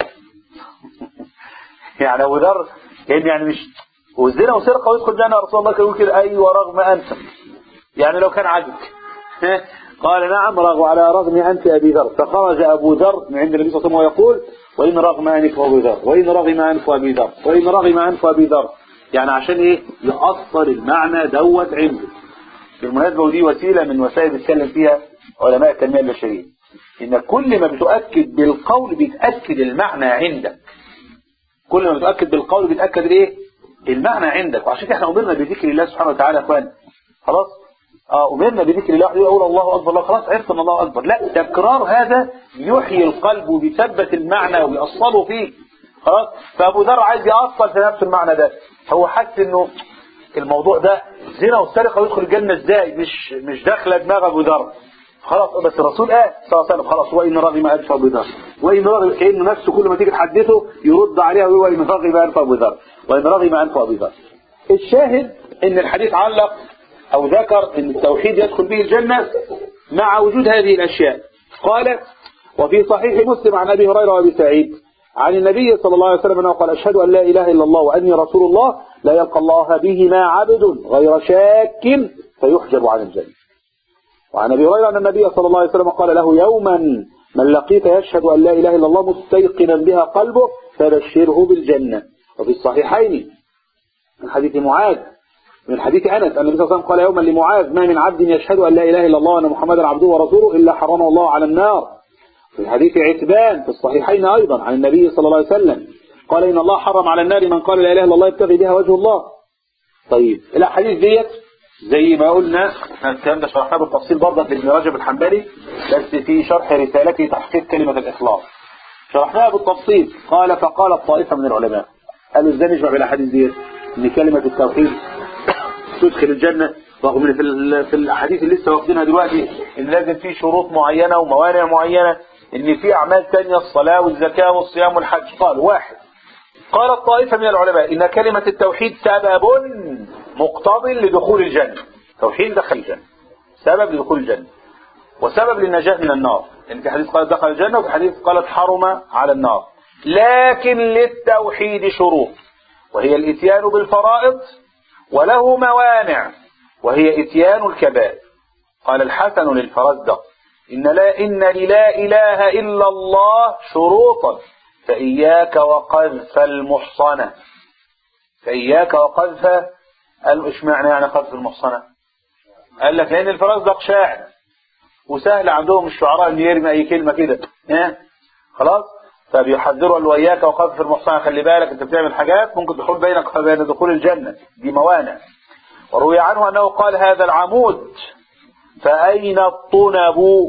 يعني أبو ذر يعني, يعني مش والزنا وسرقة ويدخل الجنة. رسول الله كان يقول كده: أيوة رغم أنف، يعني لو كان عدك. قال: نعم رغم على رغم أنف أبي ذر. فخرج أبو ذر من عند النبي صلى الله عليه وسلم ويقول: وإن رغم أنف أبي ذر، وإن رغم أنف أبي ذر، وإن رغم أنف أبي ذر. يعني عشان إيه؟ يأصل المعنى دوت عنده. بالمناسبة ودي وسيلة من وسائل بيتكلم فيها علماء التنمية البشرية، إن كل ما بتؤكد بالقول بيتأكد المعنى عندك. كل ما بتؤكد بالقول بيتأكد إيه؟ المعنى عندك. وعشان كده احنا أمرنا بذكر الله سبحانه وتعالى يا أخوان. خلاص؟ اه أمرنا بذكر الله. يقول الله أكبر، الله خلاص عرفت ان الله أكبر. لا، تكرار هذا يحيي القلب وبيثبت المعنى وبيأصله فيه. خلاص؟ فأبو ذر عايز يأصل في نفس المعنى ده. هو حس إنه الموضوع ده زنا والسرقة ويدخل الجنة ازاي؟ مش مش داخله دماغ أبو ذر. خلاص بس الرسول قال صلى الله عليه وسلم: خلاص وإن رغم أنف أبو ذر، وإن رغم، كأنه نفسه كل ما تيجي تحدثه يرد عليها ويقول: وإن رغم أنف أبو ذر، وإن رغم أنف أبو ذر. الشاهد إن الحديث علق أو ذكر إن التوحيد يدخل به الجنة مع وجود هذه الأشياء. قال: وفي صحيح مسلم عن أبي هريرة وأبي سعيد عن النبي صلى الله عليه وسلم أنه قال: أشهد أن لا إله إلا الله وأني رسول الله لا يلقى الله بهما عبد غير شاك فيحجب عن الجنة. وعن أبي هريرة أن النبي صلى الله عليه وسلم قال له: يوما من لقيت يشهد أن لا إله إلا الله مستيقنا بها قلبه فبشره بالجنة. وفي الصحيحين من حديث معاذ من حديث أنس أن النبي صلى الله عليه وسلم قال يوما لمعاذ: ما من عبد يشهد أن لا إله إلا الله وأن محمدا عبده ورسوله إلا حرمه الله على النار. في حديث عتبان في الصحيحين أيضا عن النبي صلى الله عليه وسلم قال: إن الله حرم على النار من قال لا إله إلا الله يبتغي بها وجه الله. طيب الأحاديث ديت زي ما قلنا احنا الكلام ده شرحناه بالتفصيل برضه في ابن رجب الحنبلي، بس في شرح رسالته تحقيق كلمة الإخلاص شرحناها بالتفصيل. قال: فقال الطائفة من العلماء قالوا: ازاي نجمع بالأحاديث ديت ان كلمة التوحيد تدخل الجنة، رغم ان في في الأحاديث اللي لسه واخدينها دلوقتي ان لازم في شروط معينة وموانع معينة، ان في أعمال تانية الصلاة والزكاة والصيام والحج. قال: واحد، قال الطائفة من العلماء إن كلمة التوحيد سبب مقتض لدخول الجنة. توحيد دخل الجنة، سبب لدخول الجنة وسبب للنجاة من النار. إن في حديث قالت دخل الجنة وفي حديث قالت حرم على النار. لكن للتوحيد شروط، وهي الاتيان بالفرائض، وله موانع وهي اتيان الكبائر. قال الحسن للفرزدق: إن لا إن للا إله إلا الله شروطا فإياك وقذف المحصنة. فإياك وقذف إيش معنى يعني قذف المحصنة؟ قال لك لأن الفرزدق شاعر وسهل عندهم الشعراء اللي يرمي أي كلمة كده، ها خلاص، فبيحذروا قال: وإياك وقذف المحصنة، خلي بالك أنت بتعمل حاجات ممكن تحول بينك وبين دخول الجنة، دي موانع. وروي عنه أنه قال: هذا العمود فأين الطنب؟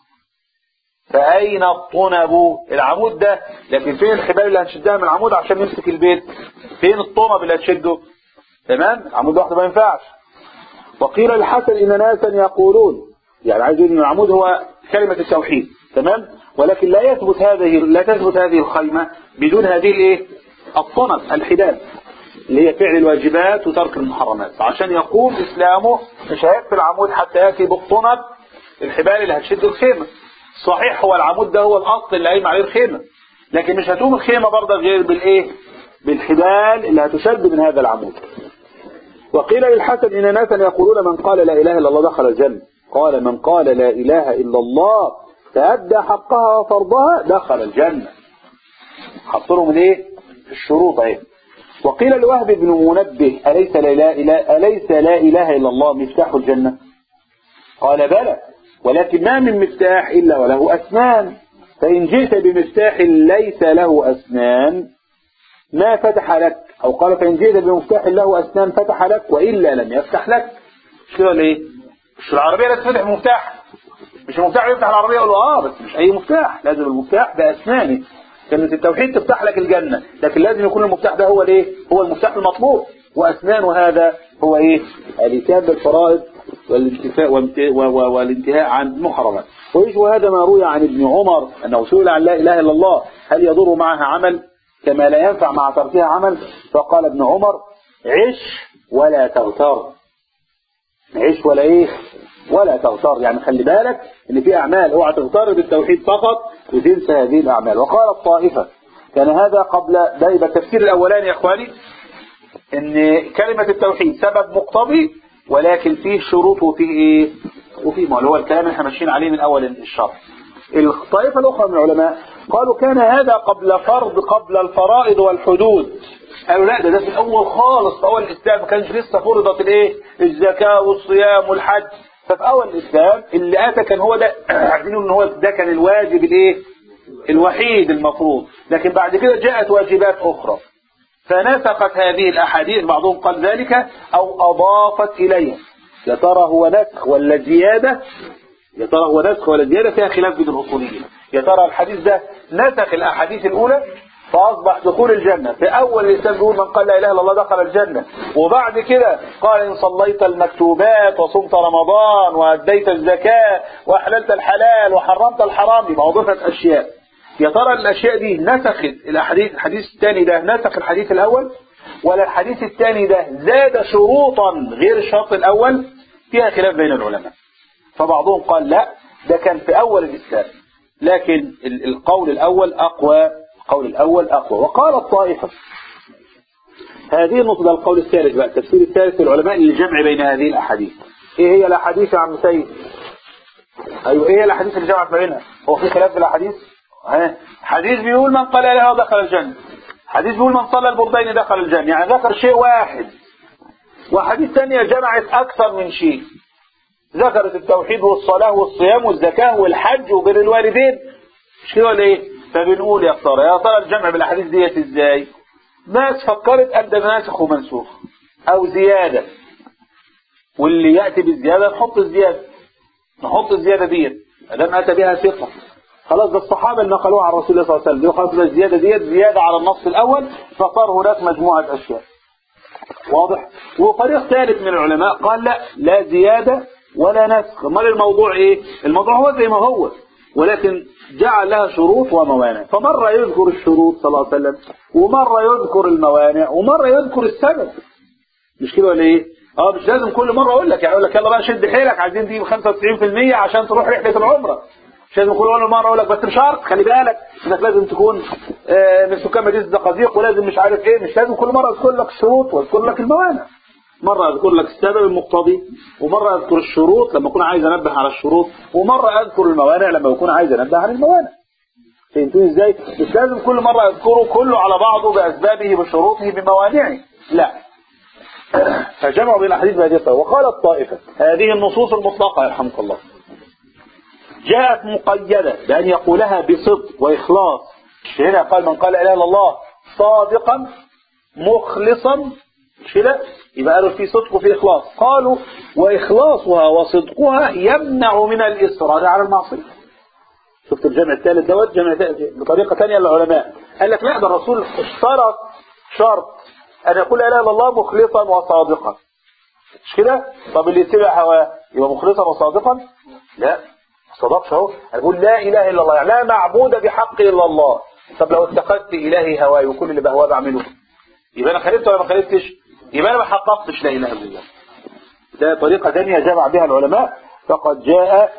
فأين الطنب؟ العمود ده، لكن فين الحبال اللي هنشدها من العمود عشان نمسك البيت؟ فين الطنب اللي هتشده؟ تمام، العمود لوحده ما ينفعش. وقيل الحسن إن ناسا يقولون، يعني عايز يقول إن العمود هو كلمة التوحيد، تمام، ولكن لا يثبت هذه لا تثبت هذه الخيمة بدون هذه الايه؟ الطنب، الحبال اللي هي فعل الواجبات وترك المحرمات. عشان يقوم إسلامه مش هيكفي العمود حتى يأتي بالطنب، الحبال اللي هتشد الخيمة. صحيح هو العمود ده هو الأصل اللي قايم عليه الخيمة، لكن مش هتقوم الخيمة برضه غير بالإيه؟ بالحبال اللي هتشد من هذا العمود. وقيل للحسن إن ناسا يقولون: من قال لا إله إلا الله دخل الجنة، قال من قال لا إله إلا الله فأدى حقها وفرضها دخل الجنة. حصلهم الايه الشروط اهي. وقيل لوهب بن منبه أليس لا إله أليس لا إله إلا الله مفتاح الجنة؟ قال بلى، ولكن ما من مفتاح إلا وله أسنان، فإن جئت بمفتاح ليس له أسنان ما فتح لك، أو قال فإن جئت بمفتاح له أسنان فتح لك وإلا لم يفتح لك. مش كده ولا إيه؟ مش العربية لا تفتح مفتاح، مش المفتاح يفتح العربية يقول له آه بس مش أي مفتاح، لازم المفتاح بأسنانه. كلمة التوحيد تفتح لك الجنة، لكن لازم يكون المفتاح ده هو الايه؟ هو المفتاح المطلوب، وأسنان هذا هو ايه؟ الاتيان بالفرائض والانتفاء والانتهاء عن المحرمات. ويشبه هذا ما روي عن ابن عمر أنه سئل عن لا إله إلا الله هل يضر معها عمل كما لا ينفع مع تركها عمل؟ فقال ابن عمر عش ولا تغتر. عش ولا ايه؟ ولا تغتر، يعني خلي بالك ان في اعمال اوعى تغتر بالتوحيد فقط وتنسى هذه الاعمال. وقال الطائفة كان هذا قبل ده. يبقى التفسير الاولاني يا اخواني ان كلمة التوحيد سبب مقتضي، ولكن فيه شروط وفيه ايه وفيه ما هو الكلام اللي احنا ماشيين عليه من اول الشرح. الطائفة الاخرى من العلماء قالوا كان هذا قبل فرض قبل الفرائض والحدود. قالوا لا ده ده في الاول خالص، في اول الاسلام ما كانش لسه فرضت الايه الزكاة والصيام والحج. ففي اول الاسلام اللي اتى كان هو ده، عارفين ان هو ده كان الواجب الايه الوحيد المفروض. لكن بعد كده جاءت واجبات اخرى فنسخت هذه الاحاديث، بعضهم قال ذلك او اضافت اليها. يا ترى هو نسخ ولا زيادة؟ يا ترى هو نسخ ولا زيادة؟ فيها خلاف بين الاصوليين. يا ترى الحديث ده نسخ الاحاديث الاولى فاصبح دخول الجنة في اول الاسلام بيقول من قال لا اله الا الله دخل الجنة، وبعد كده قال ان صليت المكتوبات وصمت رمضان واديت الزكاة واحللت الحلال وحرمت الحرام يبقى اضيفت اشياء. يا ترى الاشياء دي نسخت الاحاديث؟ الحديث الثاني ده نسخ الحديث الاول ولا الحديث الثاني ده زاد شروطا غير الشرط الاول؟ فيها خلاف بين العلماء. فبعضهم قال لا ده كان في اول الاسلام، لكن القول الاول اقوى، القول الاول اقوى. وقال الطائفة هذه النقطة، ده القول الثالث بقى، التفسير الثالث للعلماء للجمع بين هذه الاحاديث. ايه هي الاحاديث يا عم سيد؟ ايوه ايه هي الاحاديث اللي جمعت بينها؟ هو في خلاف في الاحاديث؟ ها حديث بيقول من قال لا اله الا الله دخل الجنة، حديث بيقول من صلى البردين دخل الجنة، يعني ذكر شيء واحد. وحديث ثانية جمعت اكثر من شيء، ذكرت التوحيد والصلاة والصيام والزكاة والحج وبر الوالدين. مش كده ولا ايه؟ فبنقول يا ترى يا ترى الجمع بالاحاديث ديت ازاي؟ ناس فكرت ان ده ناسخ ومنسوخ او زيادة، واللي ياتي بالزيادة نحط الزيادة، نحط الزيادة ديت ادام اتى بها ثقة خلاص. ده الصحابة اللي نقلوها عن رسول الله صلى الله عليه وسلم خلاص، الزيادة ديت زيادة على النص الاول، فصار هناك مجموعة اشياء. واضح؟ وفريق ثالث من العلماء قال لا لا زيادة ولا نسخ. امال الموضوع ايه؟ الموضوع هو زي ما هو، ولكن جعل لها شروط وموانع. فمرة يذكر الشروط صلى الله عليه وسلم، ومرة يذكر الموانع، ومرة يذكر السبب. مش كده ولا ايه؟ اه مش لازم كل مرة اقول لك يعني اقول لك يلا بقى شد حيلك عايزين تجيب خمسة وتسعين بالمية عشان تروح رحلة العمرة. مش لازم كل مرة اقول لك بس بشرط خلي بالك انك لازم تكون آه من سكان مدينة الزقازيق ولازم مش عارف ايه. مش لازم كل مرة اذكر لك الشروط واذكر لك الموانع. مرة أذكر لك السبب المقتضي، ومرة أذكر الشروط لما أكون عايز أنبه على الشروط، ومرة أذكر الموانع لما أكون عايز أنبه على الموانع. فهمتوني إزاي؟ مش لازم كل مرة أذكره كله على بعضه بأسبابه بشروطه بموانعه، لا. فجمعوا بين الأحاديث بهذه الطريقة. وقال الطائفة هذه النصوص المطلقة يرحمك الله جاءت مقيدة بأن يقولها بصدق وإخلاص. هنا قال من قال لا إله إلا الله صادقا مخلصا، مش كده؟ يبقى قالوا في صدق وفي إخلاص. قالوا وإخلاصها وصدقها يمنع من الإصرار على المعصية. شفت الجمع الثالث دوت جمع بطريقة ثانية للعلماء قال لك لا ده الرسول اشترط شرط أن يقول لا إله إلا الله مخلصا وصادقا، مش كده؟ طب اللي يتبع هواه يبقى مخلصا وصادقا؟ لا صدقش اهو. أقول لا إله إلا الله يعني لا معبود بحق إلا الله. طب لو اتخذت إلهي هواي وكل اللي بهواه بعمله يبقى أنا خالفت ولا ما خالفتش؟ يبقى أنا ما حققتش لا إله إلا الله. ده طريقة ثانية جمع بها العلماء. فقد جاء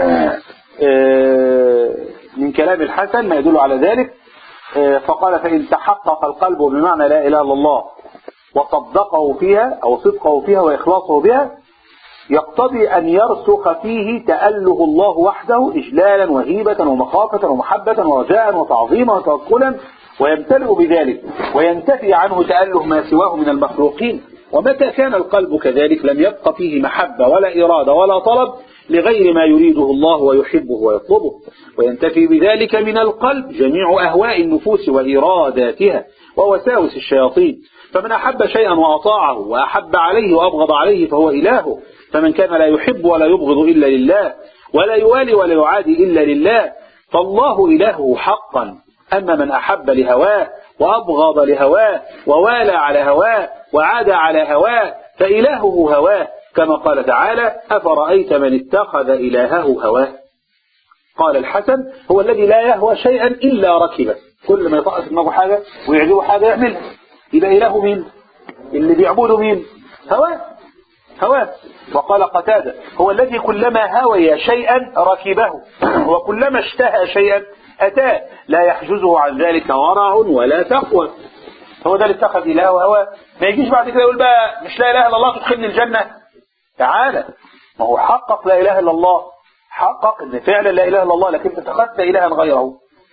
من كلام الحسن ما يدل على ذلك. فقال فإن تحقق القلب بمعنى لا إله إلا الله وصدقه فيها أو صدقه فيها وإخلاصه بها يقتضي أن يرسخ فيه تأله الله وحده إجلالا وهيبة ومخافة ومحبة ورجاء وتعظيما وتوكلا، ويمتلئ بذلك وينتفي عنه تأله ما سواه من المخلوقين. ومتى كان القلب كذلك لم يبق فيه محبة ولا إرادة ولا طلب لغير ما يريده الله ويحبه ويطلبه، وينتفي بذلك من القلب جميع أهواء النفوس وإراداتها ووساوس الشياطين. فمن أحب شيئا وأطاعه وأحب عليه وأبغض عليه فهو إلهه. فمن كان لا يحب ولا يبغض إلا لله، ولا يوالي ولا يعادي إلا لله، فالله إلهه حقا. أما من أحب لهواه وأبغض لهواه ووالى على هواه وعاد على هواه فإلهه هواه، كما قال تعالى: أفرأيت من اتخذ إلهه هواه. قال الحسن: هو الذي لا يهوى شيئا إلا ركبه، كل ما يطقس دماغه حاجة ويعجبه حاجة يعملها. يبقى إله مين؟ اللي بيعبده مين؟ هواه هواه. وقال قتادة: هو الذي كلما هوي شيئا ركبه، وكلما اشتهى شيئا أتاه، لا يحجزه عن ذلك ورع ولا تقوى. هو ده اللي اتخذ إله وهواه. ما يجيش بعد كده يقول بقى مش لا إله إلا الله تدخلني الجنة. تعالى، ما هو حقق لا إله إلا الله، حقق ان فعلا لا إله إلا الله، لكن اتخذت إلها غيره.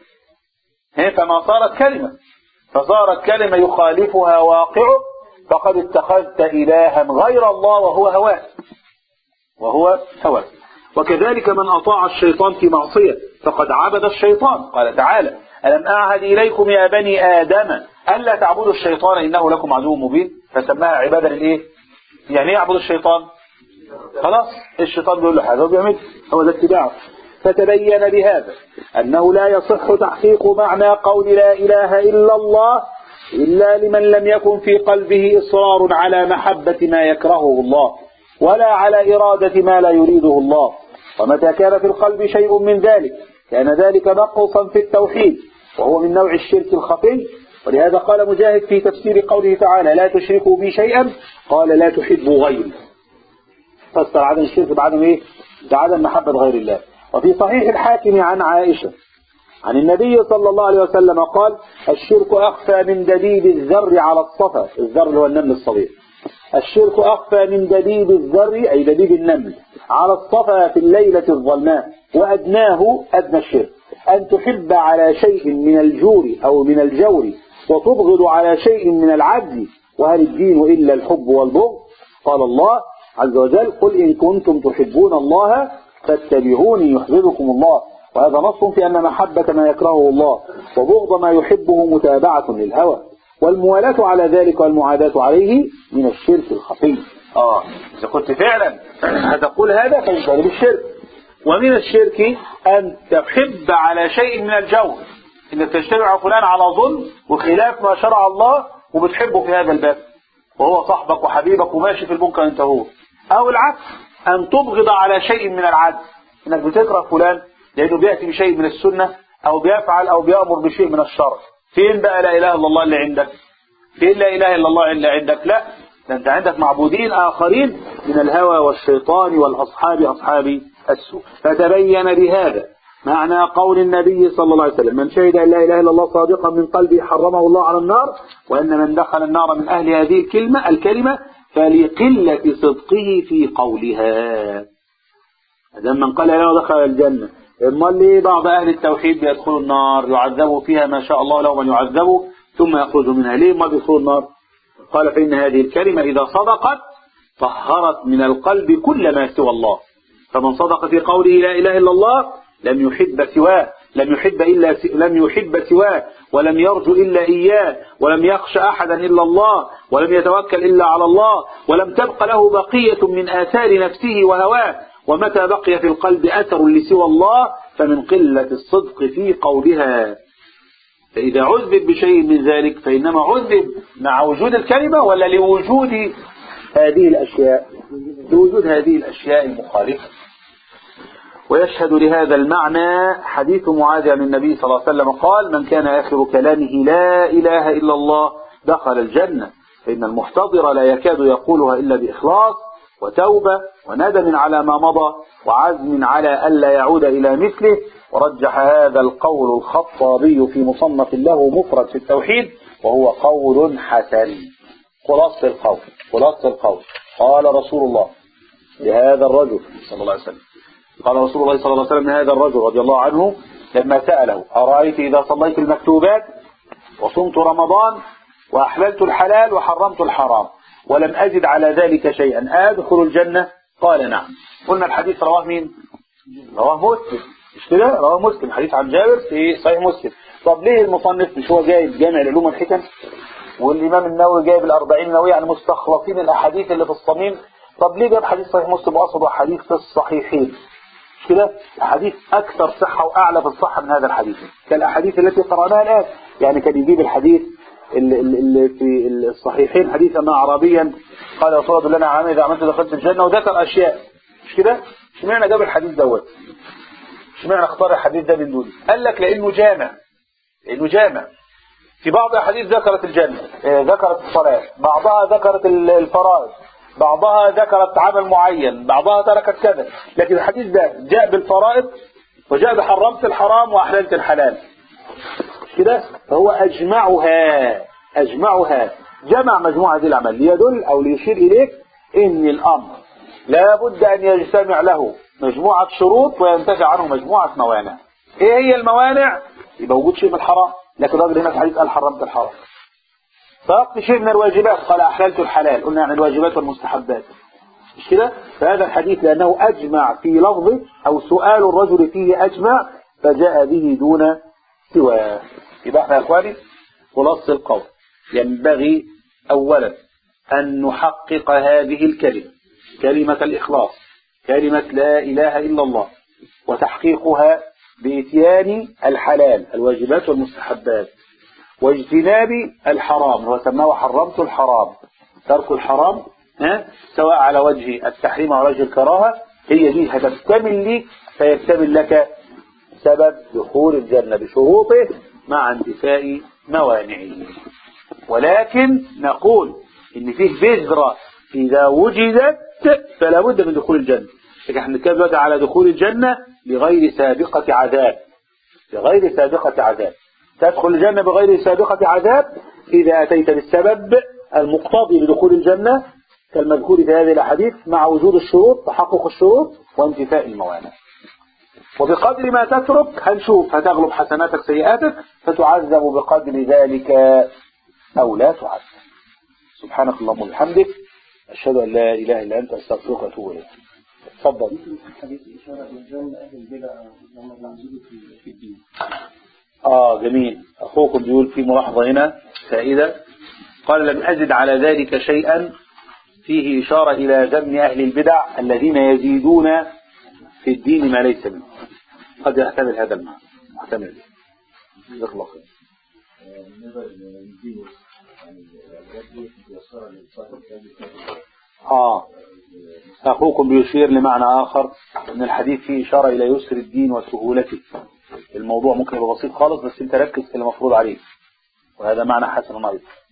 فما صارت كلمة، فصارت كلمة يخالفها واقعه، فقد اتخذت إلها غير الله وهو هواه وهو هواه. وكذلك من أطاع الشيطان في معصية فقد عبد الشيطان. قال تعالى: ألم أعهد إليكم يا بني آدم ألا تعبدوا الشيطان إنه لكم عدو مبين. فسماها عبادة للإيه؟ يعني إيه يعبد الشيطان؟ خلاص الشيطان بيقول له حاجة وبيعمل، هو ده اتباعه. فتبين بهذا أنه لا يصح تحقيق معنى قول لا إله إلا الله إلا لمن لم يكن في قلبه إصرار على محبة ما يكرهه الله ولا على إرادة ما لا يريده الله. ومتى كان في القلب شيء من ذلك كان ذلك نقصا في التوحيد، وهو من نوع الشرك الخفي. ولهذا قال مجاهد في تفسير قوله تعالى: لا تشركوا بي شيئا، قال: لا تحبوا غيري. فسر عدم الشرك بعدم ايه؟ بعدم محبة غير الله. وفي صحيح الحاكم عن عائشة عن النبي صلى الله عليه وسلم قال: الشرك أخفى من دبيب الذر على الصفا. الذر اللي هو النمل الصغير. الشرك أخفى من دبيب الذر أي دبيب النمل على الصفا في الليلة الظلماء، وأدناه أدنى الشرك أن تحب على شيء من الجور أو من الجور وتبغض على شيء من العجز، وهل الدين إلا الحب والبغض؟ قال الله عز وجل: قل إن كنتم تحبون الله فاتبعوني يحببكم الله. وهذا نص في أن محبة ما يكرهه الله وبغض ما يحبه متابعة للهوى، والموالاة على ذلك والمعاداة عليه من الشرك الخفي. آه إذا كنت فعلا هتقول هذا فيجب بالشرك. ومن الشرك أن تحب على شيء من الجور، إنك تجتمع فلان على ظلم وخلاف ما شرع الله وبتحبه في هذا الباب، وهو صاحبك وحبيبك وماشي في المنكر أنت هو. أو العكس، أن تبغض على شيء من العدل، إنك بتكره فلان لأنه بيأتي بشيء من السنة أو بيفعل أو بيأمر بشيء من الشرع. فين بقى لا إله إلا الله اللي عندك؟ فين لا إله إلا الله اللي عندك؟ لا، ده أنت عندك معبودين آخرين من الهوى والشيطان والأصحاب أصحاب السوء. فتبين بهذا معنى قول النبي صلى الله عليه وسلم: من شهد أن لا إله إلا الله صادقا من قلبه حرمه الله على النار، وأن من دخل النار من أهل هذه الكلمة الكلمة فلقلة صدقه في قولها. هذا من قال له دخل الجنة. إما اللي بعض أهل التوحيد بيدخلوا النار يعذبوا فيها ما شاء الله لو من يعذبوا ثم يخرجوا منها. ليه ما بيدخلوا النار؟ قال: فإن هذه الكلمة إذا صدقت طهرت من القلب كل ما سوى الله. فمن صدق في قوله لا إله إلا الله لم يحب سواه، لم يحب إلا س... لم يحب سواه، ولم يرجو إلا إياه، ولم يخشى أحدا إلا الله، ولم يتوكل إلا على الله، ولم تبق له بقية من آثار نفسه وهواه. ومتى بقي في القلب أثر لسوى الله فمن قلة الصدق في قولها. فإذا عذب بشيء من ذلك فإنما عذب مع وجود الكلمة ولا لوجود هذه الأشياء؟ لوجود هذه الأشياء المخالفة. ويشهد لهذا المعنى حديث معاذ عن النبي صلى الله عليه وسلم قال: من كان آخر كلامه لا إله إلا الله دخل الجنة، فإن المحتضر لا يكاد يقولها إلا بإخلاص وتوبة وندم على ما مضى وعزم على ألا يعود إلى مثله. ورجح هذا القول الخطابي في مصنف له مفرد في التوحيد، وهو قول حسن. خلاصة القول خلاصة القول قال رسول الله لهذا الرجل صلى الله عليه وسلم. قال رسول الله صلى الله عليه وسلم لهذا الرجل رضي الله عنه لما سأله: أرأيت إذا صليت المكتوبات وصمت رمضان وأحللت الحلال وحرمت الحرام ولم أزد على ذلك شيئا أدخل الجنة؟ قال: نعم. قلنا الحديث رواه مين؟ رواه مسلم، مش كده؟ رواه مسلم، حديث عن جابر في صحيح مسلم. طب ليه المصنف مش هو جايب جامع العلوم والحكم والإمام النووي جايب الأربعين النووي يعني مستخلصين الأحاديث اللي في الصميم؟ طب ليه جاب حديث صحيح مسلم وأصله حديث في الصحيحين؟ مش كده؟ الحديث أكثر صحة وأعلى في الصحة من هذا الحديث كالأحاديث التي قرأناها الآن. يعني كان يجيب الحديث اللي في الصحيحين حديث أن أعرابيا قال: يا رسول الله لنا عام إذا عملت دخلت الجنة، وذكر أشياء. مش كده؟ اشمعنى جاب الحديث دوت؟ اشمعنى اختار الحديث ده من دون؟ قال لك لأنه جامع، لأنه جامع. في بعض الأحاديث ذكرت الجنة، ذكرت الصلاة، بعضها ذكرت الفرائض، بعضها ذكرت عمل معين، بعضها تركت كذا. لكن الحديث ده جاء بالفرائض وجاء بحرمت الحرام وأحللت الحلال كده، فهو أجمعها أجمعها جمع مجموعة هذه الأعمال ليدل أو ليشير إليك إن الأمر لا بد أن يجتمع له مجموعة شروط وينتفع عنه مجموعة موانع. إيه هي الموانع؟ يبقى وجود شيء من الحرام، لكن الراجل هنا في الحديث قال حرمت الحرام. فقط شيء من الواجبات قال أحللت الحلال، قلنا عن الواجبات والمستحبات، مش كده؟ فهذا الحديث لأنه أجمع في لفظه أو سؤال الرجل فيه أجمع فجاء به دون سواه. يبقى احنا يا اخواني خلاص القول ينبغي أولا أن نحقق هذه الكلمة، كلمة الإخلاص، كلمة لا إله إلا الله، وتحقيقها بإتيان الحلال الواجبات والمستحبات واجتناب الحرام، هو سماه حرمت الحرام، ترك الحرام ها سواء على وجه التحريم أو على وجه الكراهة، هي دي هتكتمل لك فيكتمل لك سبب دخول الجنة بشروطه مع انتفاء موانعه. ولكن نقول إن فيه بذرة إذا وجدت فلا بد من دخول الجنة. لكن احنا نتكلم دلوقتي على دخول الجنة بغير سابقة عذاب، بغير سابقة عذاب. تدخل الجنة بغير سابقة عذاب إذا أتيت بالسبب المقتضي لدخول الجنة كالمذكور في هذه الأحاديث مع وجود الشروط، تحقق الشروط وانتفاء الموانع. وبقدر ما تترك هنشوف هتغلب حسناتك سيئاتك فتعذب بقدر ذلك أو لا تعذب. سبحانك اللهم وبحمدك أشهد أن لا إله إلا أنت أستغفرك وأتوب إليك. تفضل. حديث إشارة الجنة أهل البدع لما يعزلوا في الدين. آه جميل. أخوكم بيقول في ملاحظة هنا فائدة، قال: لم أزد على ذلك شيئا، فيه إشارة إلى ذم أهل البدع الذين يزيدون في الدين ما ليس منه. قد يحتمل هذا المعنى، يحتمل يخلق آه أخوكم بيشير لمعنى آخر أن الحديث فيه إشارة إلى يسر الدين وسهولته. الموضوع ممكن يبقى بسيط خالص بس أنت ركز في المفروض عليه، وهذا معنى حسن أيضا.